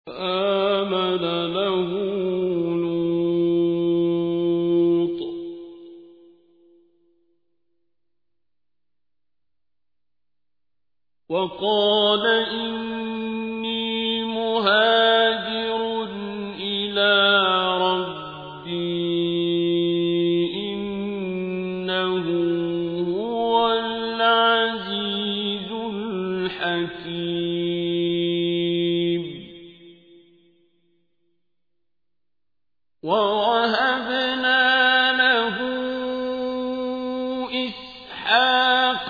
آمن له لوط وقال إني مهاجر إلى ربي إنه هو العزيز الحكيم ووهبنا له إسحاق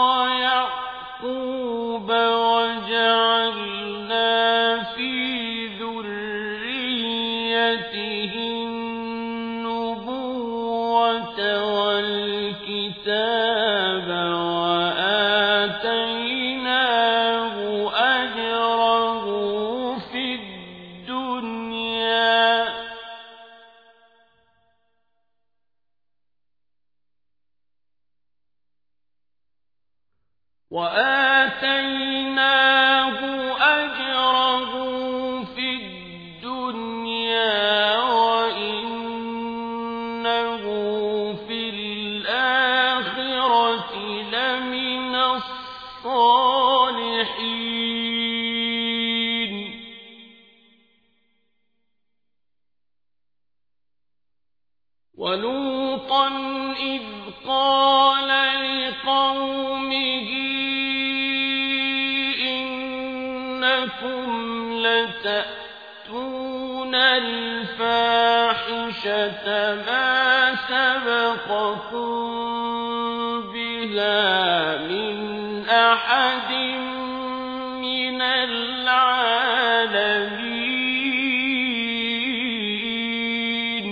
ويعقوب وجعلنا في ذريته النبوة والكتاب وآتيناه أجره في الدنيا وإنه في الآخرة لمن الصالحين ولوطا إذ قال لقومه إنكم لتأتون الفاحشة ما سبقكم بها من أحد من العالمين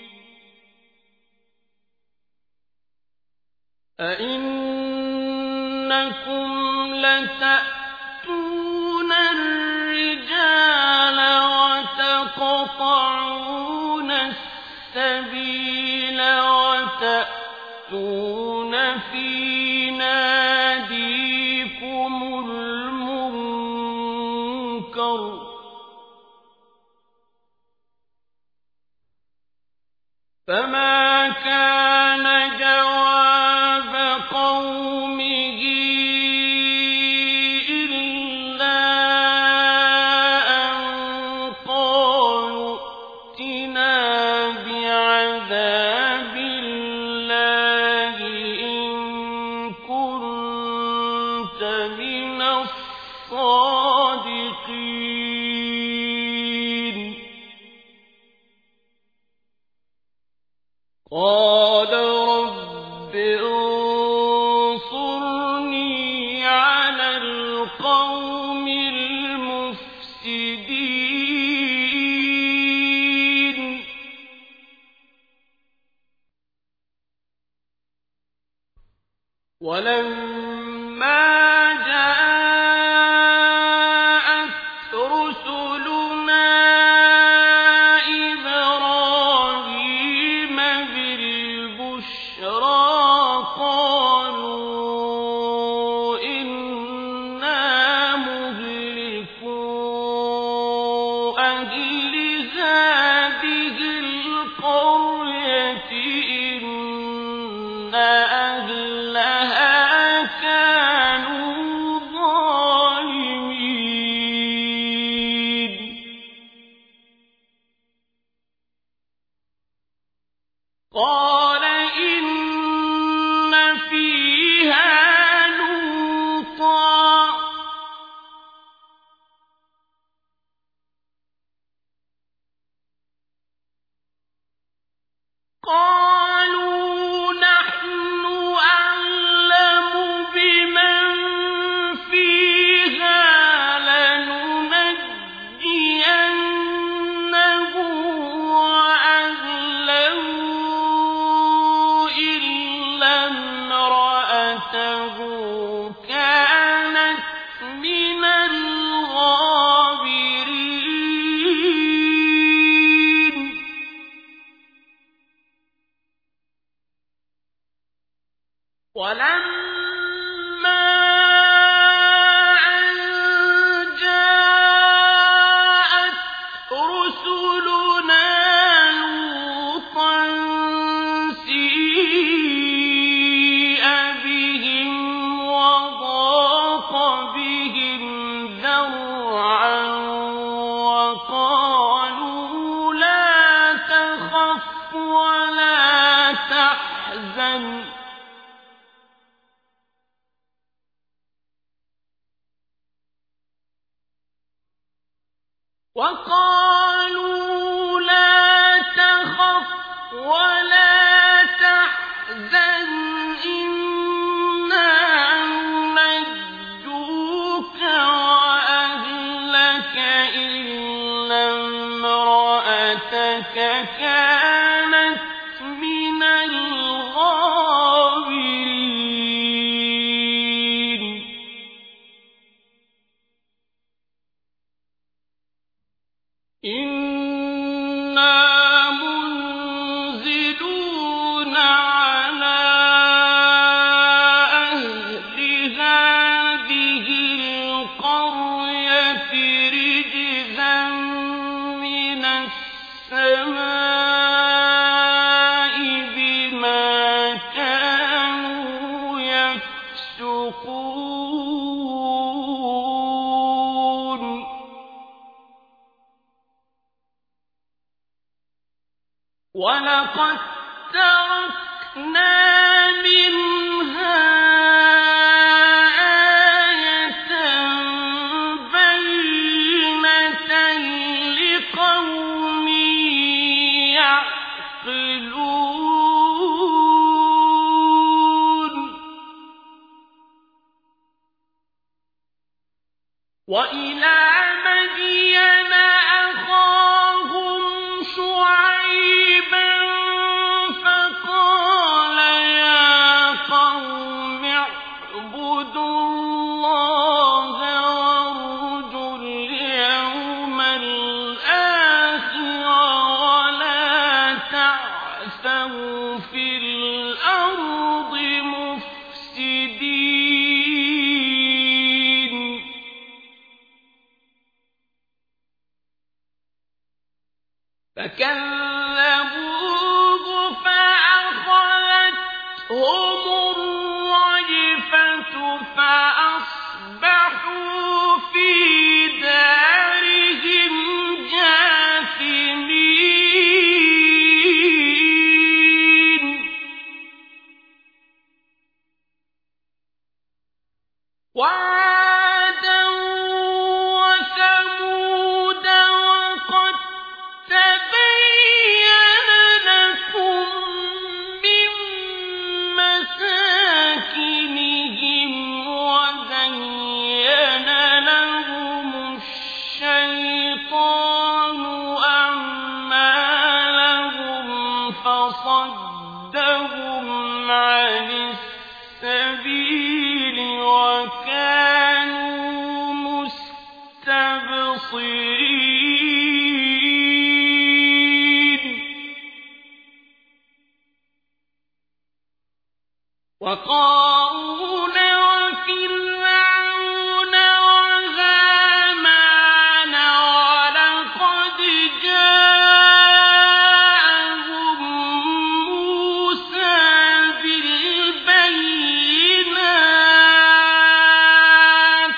أئنكم لتأتون الرجال وتقطعون السبيل وتأتون في ناديكم المنكر فما كان جواب قومه إلا أن قالوا ائتنا بعذاب الله إن كنت من الصادقين قال رب انصرني على القوم المفسدين ولما جاءت رسلنا إبراهيم بالبشرى قالوا إنا مهلكو أهل هذه القرية إن أهلها كانوا ظالمين قال إن فيها لوطا قالوا نحن أعلم بمن فيها لننجينه وأهله إلا امرأته كانت من الغابرين ولما أن جاءت ولا تحزن وقالوا لا تخف ولا تحزن إنا ننجوك وأهلك إلا امرأتك كانت من الغابرين إنا منزلون على أهل هذه القرية رجزا من السماء بما كانوا يفسقون ولقد تركنا منها آية بينة لقوم يعقلون وإلى مدين أخاهم شعيبا فقال يا قوم اعبدوا الله وارجوا اليوم الآخر ولا تعثوا في الأرض مفسدين فكذبوه فأخذتهم الرجفة فأصبحوا في دارهم جاثمين وعادا وثمود وقد تبين لكم من مساكنهم وزين لهم الشيطان أعمالهم فصدهم عن السبيل وكانوا مستبصرين وقارون وفرعون وهامان ولقد جاءهم موسى بالبينات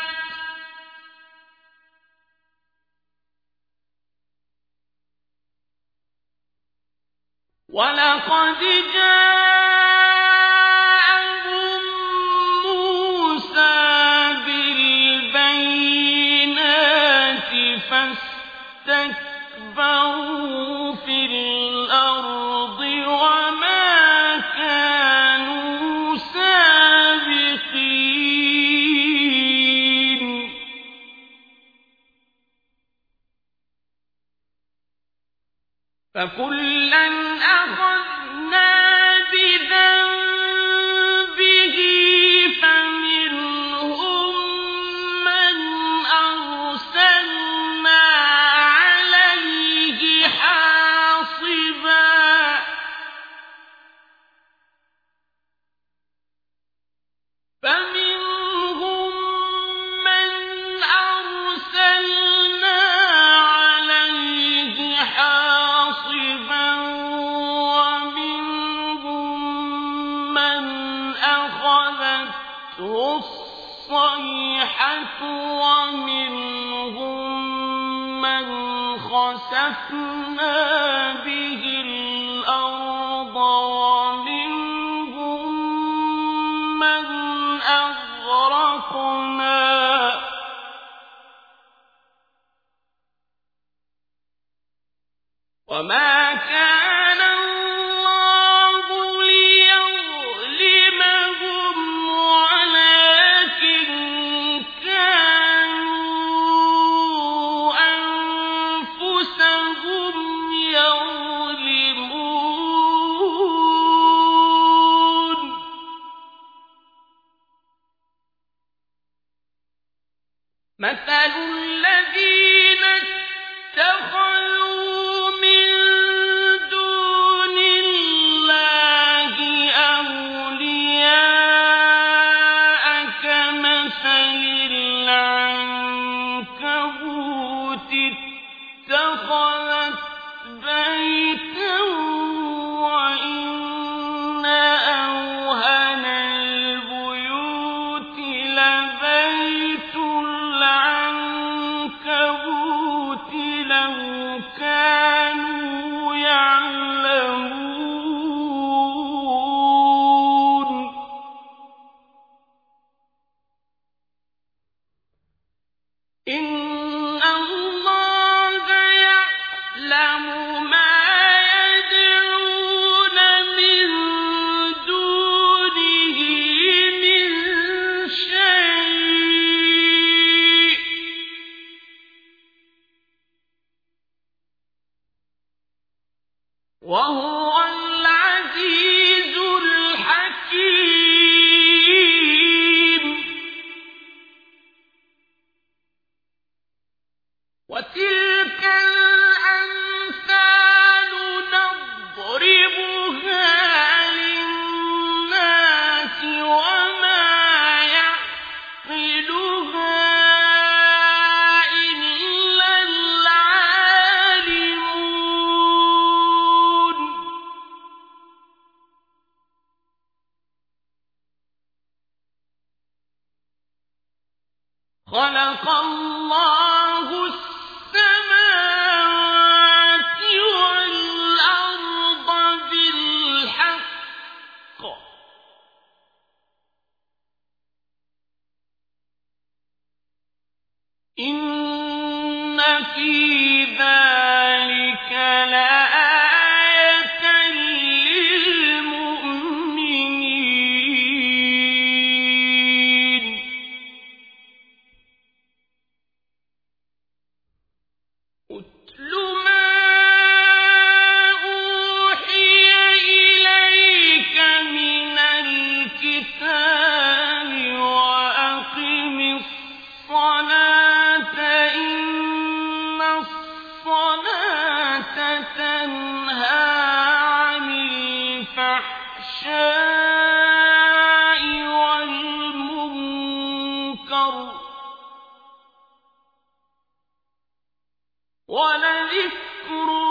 ولقد جاءهم موسى بالبينات فاستكبروا في الأرض وما كانوا سابقين فكلا أخذنا بذنبه فمنهم من أرسلنا عليه حاصبا فمنهم من أرسلنا عليه حاصبا ومنهم من أخذته الصيحة ومنهم من خسفنا به الأرض وما كان الله ليظلمهم ولكن كانوا أنفسهم يظلمون مثل الذين اتخذوا من دون الله أولياء كمثل العنكبوت اتخذت بيتا وإن أوهن البيوت لبيت العنكبوت لو كانوا يعلمون إن الله يعلم ما يدعون من دونه من شيء وهو العزيز الحكيم وتلك الأمثال نضربها للناس وما يعقلها إلا العالمون خلق الله السماوات والأرض بالحق إن في ذلك لآية للمؤمنين أتل ما أوحي إليك من الكتاب وأقم الصلاة إن الصلاة تنهى عن الفحشاء والمنكر ولذكر